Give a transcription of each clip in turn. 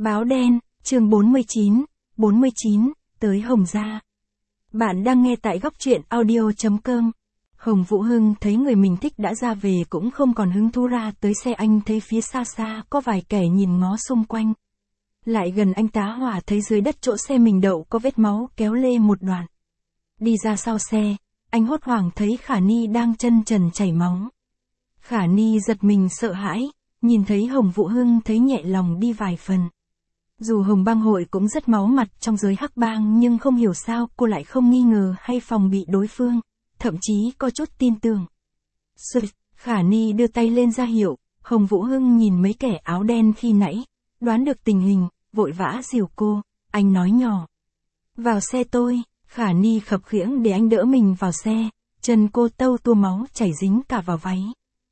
Báo đen, chương 49, tới Hồng Gia. Bạn đang nghe tại góc truyện audio.com. Hồng Vũ Hưng thấy người mình thích đã ra về cũng không còn hứng thú ra tới xe. Anh thấy phía xa xa có vài kẻ nhìn ngó xung quanh. Lại gần anh tá hỏa thấy dưới đất chỗ xe mình đậu có vết máu kéo lê một đoạn. Đi ra sau xe, anh hốt hoảng thấy Khả Ni đang chân trần chảy máu. Khả Ni giật mình sợ hãi, nhìn thấy Hồng Vũ Hưng thấy nhẹ lòng đi vài phần. Dù Hồng Bang Hội cũng rất máu mặt trong giới hắc bang nhưng không hiểu sao cô lại không nghi ngờ hay phòng bị đối phương, thậm chí có chút tin tưởng. Khả Ni đưa tay lên ra hiệu, Hồng Vũ Hưng nhìn mấy kẻ áo đen khi nãy, đoán được tình hình, vội vã dìu cô, anh nói nhỏ. Vào xe tôi, Khả Ni khập khiễng để anh đỡ mình vào xe, chân cô tâu tua máu chảy dính cả vào váy.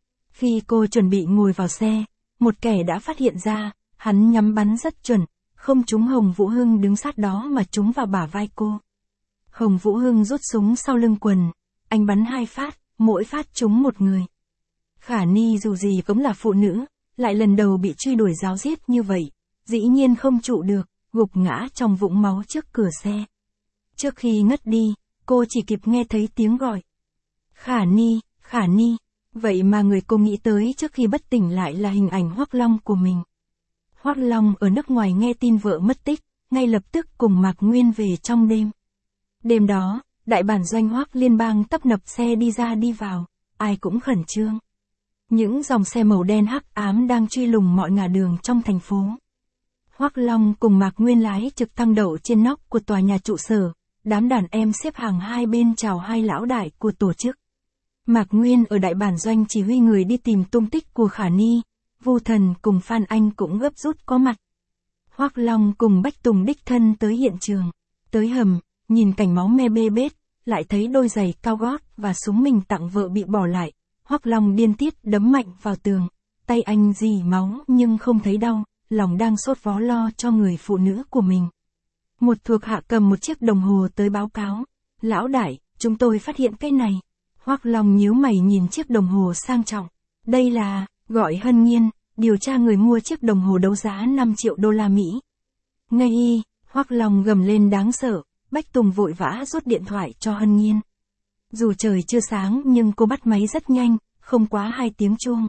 Khi cô chuẩn bị ngồi vào xe, một kẻ đã phát hiện ra, hắn nhắm bắn rất chuẩn, không trúng Hồng Vũ Hưng đứng sát đó mà trúng vào bả vai cô. Hồng Vũ Hưng rút súng sau lưng quần, anh bắn 2 phát, mỗi phát trúng một người. Khả Ni dù gì cũng là phụ nữ, lại lần đầu bị truy đuổi ráo riết như vậy, dĩ nhiên không trụ được, gục ngã trong vũng máu trước cửa xe. Trước khi ngất đi, cô chỉ kịp nghe thấy tiếng gọi. Khả Ni, Khả Ni. Vậy mà người cô nghĩ tới trước khi bất tỉnh lại là hình ảnh Hoắc Long của mình. Hoắc Long ở nước ngoài nghe tin vợ mất tích, ngay lập tức cùng Mạc Nguyên về trong đêm. Đêm đó, đại bản doanh Hoắc Liên bang tấp nập xe đi ra đi vào, ai cũng khẩn trương. Những dòng xe màu đen hắc ám đang truy lùng mọi ngả đường trong thành phố. Hoắc Long cùng Mạc Nguyên lái trực thăng đậu trên nóc của tòa nhà trụ sở, đám đàn em xếp hàng hai bên chào hai lão đại của tổ chức. Mạc Nguyên ở đại bản doanh chỉ huy người đi tìm tung tích của Khả Ni, Vu Thần cùng Phan Anh cũng gấp rút có mặt. Hoắc Long cùng Bách Tùng đích thân tới hiện trường, tới hầm, nhìn cảnh máu me bê bết, lại thấy đôi giày cao gót và súng mình tặng vợ bị bỏ lại. Hoắc Long điên tiết đấm mạnh vào tường, tay anh rỉ máu nhưng không thấy đau, lòng đang sốt vó lo cho người phụ nữ của mình. Một thuộc hạ cầm một chiếc đồng hồ tới báo cáo, lão đại, chúng tôi phát hiện cái này. Hoắc Long nhíu mày nhìn chiếc đồng hồ sang trọng. Đây là, gọi Hân Nhiên, điều tra người mua chiếc đồng hồ đấu giá 5 triệu đô la Mỹ. Ngây y, Hoắc Long gầm lên đáng sợ, Bách Tùng vội vã rút điện thoại cho Hân Nhiên. Dù trời chưa sáng nhưng cô bắt máy rất nhanh, không quá 2 tiếng chuông.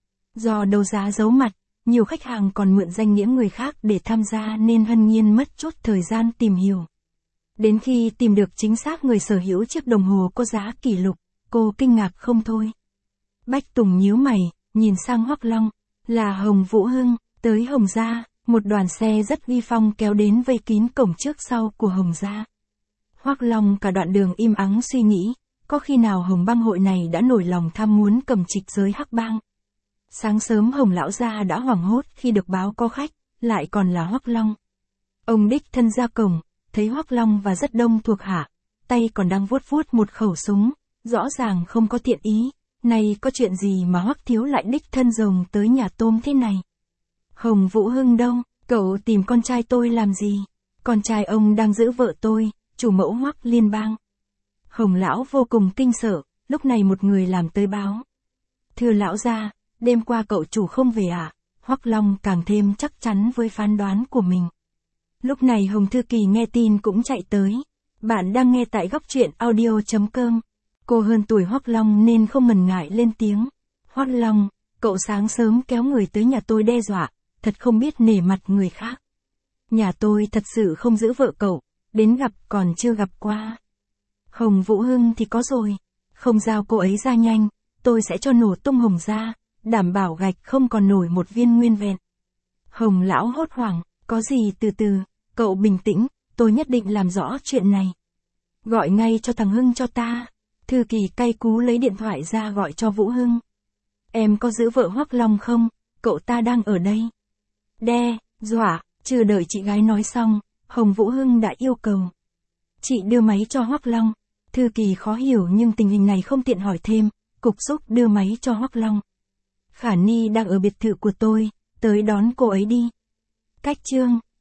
Do đấu giá giấu mặt, nhiều khách hàng còn mượn danh nghĩa người khác để tham gia nên Hân Nhiên mất chút thời gian tìm hiểu. Đến khi tìm được chính xác người sở hữu chiếc đồng hồ có giá kỷ lục, cô kinh ngạc không thôi. Bách Tùng nhíu mày, nhìn sang Hoắc Long, là Hồng Vũ Hưng, tới Hồng Gia, một đoàn xe rất uy phong kéo đến vây kín cổng trước sau của Hồng Gia. Hoắc Long cả đoạn đường im ắng suy nghĩ, có khi nào Hồng Bang Hội này đã nổi lòng tham muốn cầm trịch giới hắc bang. Sáng sớm Hồng lão gia đã hoảng hốt khi được báo có khách, lại còn là Hoắc Long. Ông đích thân ra cổng, thấy Hoắc Long và rất đông thuộc hạ, tay còn đang vuốt vuốt một khẩu súng. Rõ ràng không có thiện ý, này có chuyện gì mà Hoắc thiếu lại đích thân rồng tới nhà tôm thế này? Hồng Vũ Hưng đâu, cậu tìm con trai tôi làm gì? Con trai ông đang giữ vợ tôi, chủ mẫu Hoắc Liên bang. Hồng lão vô cùng kinh sợ, lúc này một người làm tới báo. Thưa lão gia, đêm qua cậu chủ không về à? Hoắc Long càng thêm chắc chắn với phán đoán của mình. Lúc này Hồng Thư Kỳ nghe tin cũng chạy tới. Bạn đang nghe tại góc truyện audio.com. Cô hơn tuổi Hoắc Long nên không ngần ngại lên tiếng. Hoắc Long, cậu sáng sớm kéo người tới nhà tôi đe dọa, thật không biết nể mặt người khác. Nhà tôi thật sự không giữ vợ cậu, đến gặp còn chưa gặp qua. Hồng Vũ Hưng thì có rồi, không giao cô ấy ra nhanh, tôi sẽ cho nổ tung Hồng Gia, đảm bảo gạch không còn nổi một viên nguyên vẹn. Hồng lão hốt hoảng, có gì từ từ, cậu bình tĩnh, tôi nhất định làm rõ chuyện này. Gọi ngay cho thằng Hưng cho ta. Thư Kỳ cay cú lấy điện thoại ra gọi cho Vũ Hưng. Em có giữ vợ Hoắc Long không? Cậu ta đang ở đây. Đe, dọa, chưa đợi chị gái nói xong, Hồng Vũ Hưng đã yêu cầu. Chị đưa máy cho Hoắc Long. Thư Kỳ khó hiểu nhưng tình hình này không tiện hỏi thêm, cục xúc đưa máy cho Hoắc Long. Khả Ni đang ở biệt thự của tôi, tới đón cô ấy đi. Cách chương